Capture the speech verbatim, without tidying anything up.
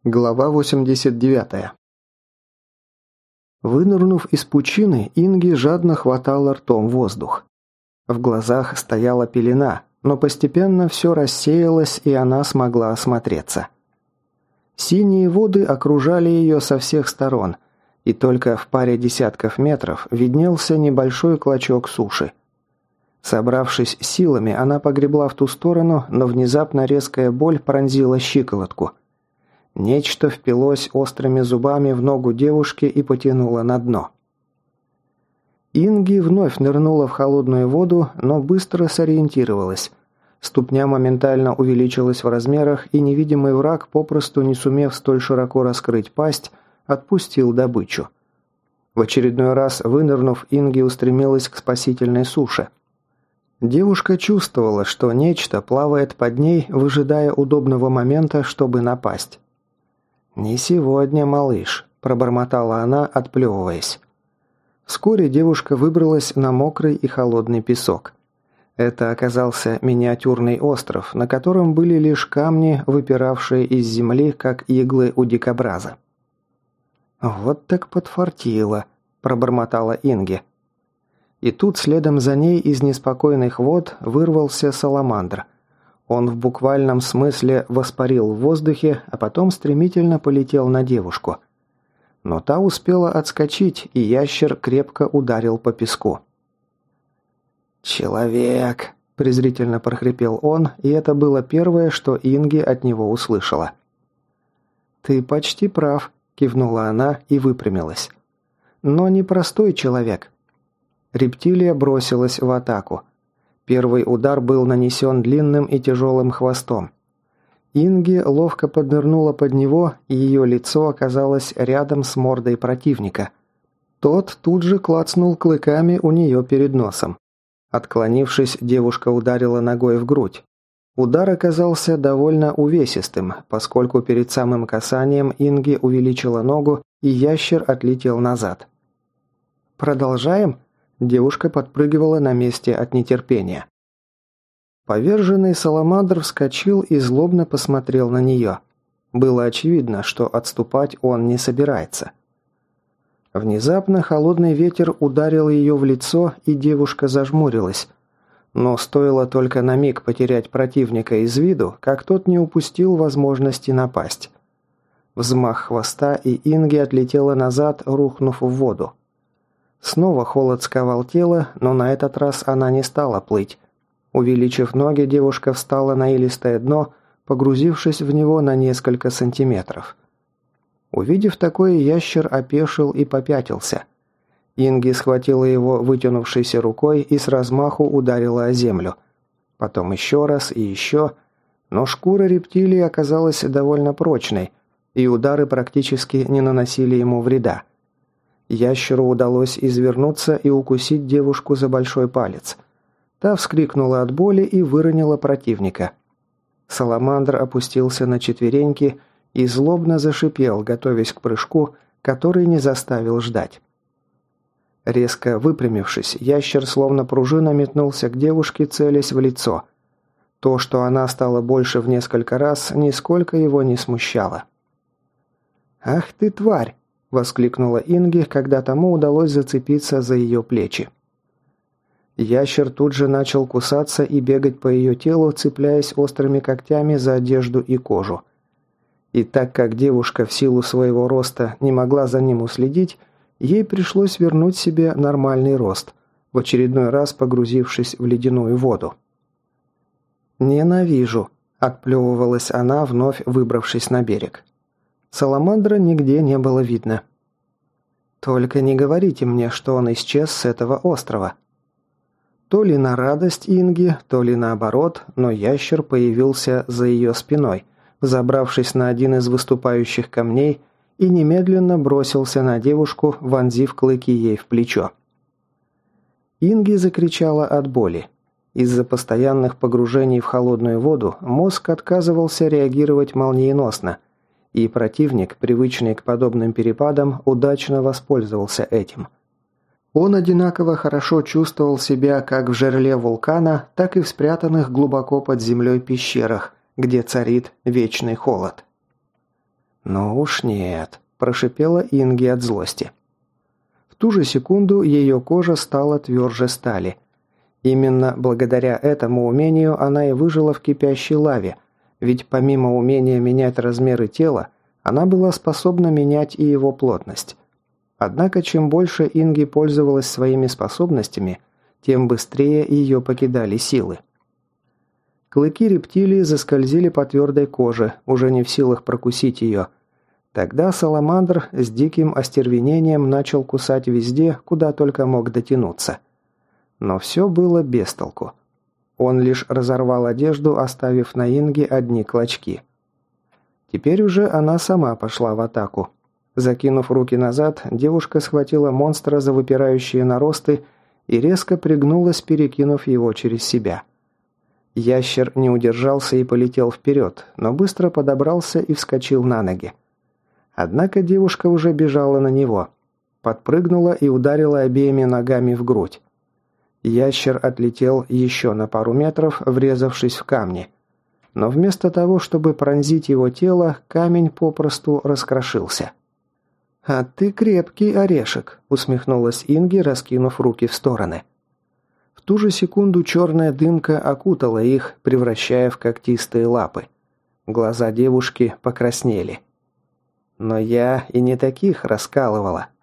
Глава восемьдесят девять. Вынырнув из пучины, Инги жадно хватала ртом воздух. В глазах стояла пелена, но постепенно все рассеялось, и она смогла осмотреться. Синие воды окружали ее со всех сторон, и только в паре десятков метров виднелся небольшой клочок суши. Собравшись силами, она погребла в ту сторону, но внезапно резкая боль пронзила щиколотку. Нечто впилось острыми зубами в ногу девушки и потянуло на дно. Инги вновь нырнула в холодную воду, но быстро сориентировалась. Ступня моментально увеличилась в размерах, и невидимый враг, попросту не сумев столь широко раскрыть пасть, отпустил добычу. В очередной раз вынырнув, Инги устремилась к спасительной суше. Девушка чувствовала, что нечто плавает под ней, выжидая удобного момента, чтобы напасть. «Не сегодня, малыш», – пробормотала она, отплевываясь. Вскоре девушка выбралась на мокрый и холодный песок. Это оказался миниатюрный остров, на котором были лишь камни, выпиравшие из земли, как иглы у дикобраза. «Вот так подфартило», – пробормотала Инги. И тут следом за ней из неспокойных вод вырвался саламандр. Он в буквальном смысле воспарил в воздухе, а потом стремительно полетел на девушку. Но та успела отскочить, и ящер крепко ударил по песку. «Человек!» – презрительно прохрипел он, и это было первое, что Инги от него услышала. «Ты почти прав», – кивнула она и выпрямилась. «Но не простой человек». Рептилия бросилась в атаку. Первый удар был нанесен длинным и тяжелым хвостом. Инги ловко поднырнула под него, и ее лицо оказалось рядом с мордой противника. Тот тут же клацнул клыками у нее перед носом. Отклонившись, девушка ударила ногой в грудь. Удар оказался довольно увесистым, поскольку перед самым касанием Инги увеличила ногу, и ящер отлетел назад. «Продолжаем?» Девушка подпрыгивала на месте от нетерпения. Поверженный саламандр вскочил и злобно посмотрел на нее. Было очевидно, что отступать он не собирается. Внезапно холодный ветер ударил ее в лицо, и девушка зажмурилась. Но стоило только на миг потерять противника из виду, как тот не упустил возможности напасть. Взмах хвоста, и Инги отлетела назад, рухнув в воду. Снова холод сковал тело, но на этот раз она не стала плыть. Увеличив ноги, девушка встала на илистое дно, погрузившись в него на несколько сантиметров. Увидев такое, ящер опешил и попятился. Инги схватила его вытянувшейся рукой и с размаху ударила о землю. Потом еще раз и еще, но шкура рептилии оказалась довольно прочной, и удары практически не наносили ему вреда. Ящеру удалось извернуться и укусить девушку за большой палец. Та вскрикнула от боли и выронила противника. Саламандр опустился на четвереньки и злобно зашипел, готовясь к прыжку, который не заставил ждать. Резко выпрямившись, ящер словно пружина метнулся к девушке, целясь в лицо. То, что она стала больше в несколько раз, нисколько его не смущало. «Ах ты, тварь!» – воскликнула Инги, когда тому удалось зацепиться за ее плечи. Ящер тут же начал кусаться и бегать по ее телу, цепляясь острыми когтями за одежду и кожу. И так как девушка в силу своего роста не могла за ним уследить, ей пришлось вернуть себе нормальный рост, в очередной раз погрузившись в ледяную воду. «Ненавижу», – отплевывалась она, вновь выбравшись на берег. Саламандра нигде не было видно. «Только не говорите мне, что он исчез с этого острова». То ли на радость Инги, то ли наоборот, но ящер появился за ее спиной, забравшись на один из выступающих камней, и немедленно бросился на девушку, вонзив клыки ей в плечо. Инги закричала от боли. Из-за постоянных погружений в холодную воду мозг отказывался реагировать молниеносно, и противник, привычный к подобным перепадам, удачно воспользовался этим. Он одинаково хорошо чувствовал себя как в жерле вулкана, так и в спрятанных глубоко под землей пещерах, где царит вечный холод. «Ну уж нет», – прошипела Инги от злости. В ту же секунду ее кожа стала тверже стали. Именно благодаря этому умению она и выжила в кипящей лаве, ведь помимо умения менять размеры тела, она была способна менять и его плотность. Однако чем больше Инги пользовалась своими способностями, тем быстрее ее покидали силы. Клыки рептилии заскользили по твердой коже, уже не в силах прокусить ее. Тогда саламандр с диким остервенением начал кусать везде, куда только мог дотянуться. Но все было без толку. Он лишь разорвал одежду, оставив на Инге одни клочки. Теперь уже она сама пошла в атаку. Закинув руки назад, девушка схватила монстра за выпирающие наросты и резко пригнулась, перекинув его через себя. Ящер не удержался и полетел вперед, но быстро подобрался и вскочил на ноги. Однако девушка уже бежала на него. Подпрыгнула и ударила обеими ногами в грудь. Ящер отлетел еще на пару метров, врезавшись в камни. Но вместо того, чтобы пронзить его тело, камень попросту раскрошился. «А ты крепкий орешек», — усмехнулась Инги, раскинув руки в стороны. В ту же секунду черная дымка окутала их, превращая в когтистые лапы. Глаза девушки покраснели. «Но я и не таких раскалывала».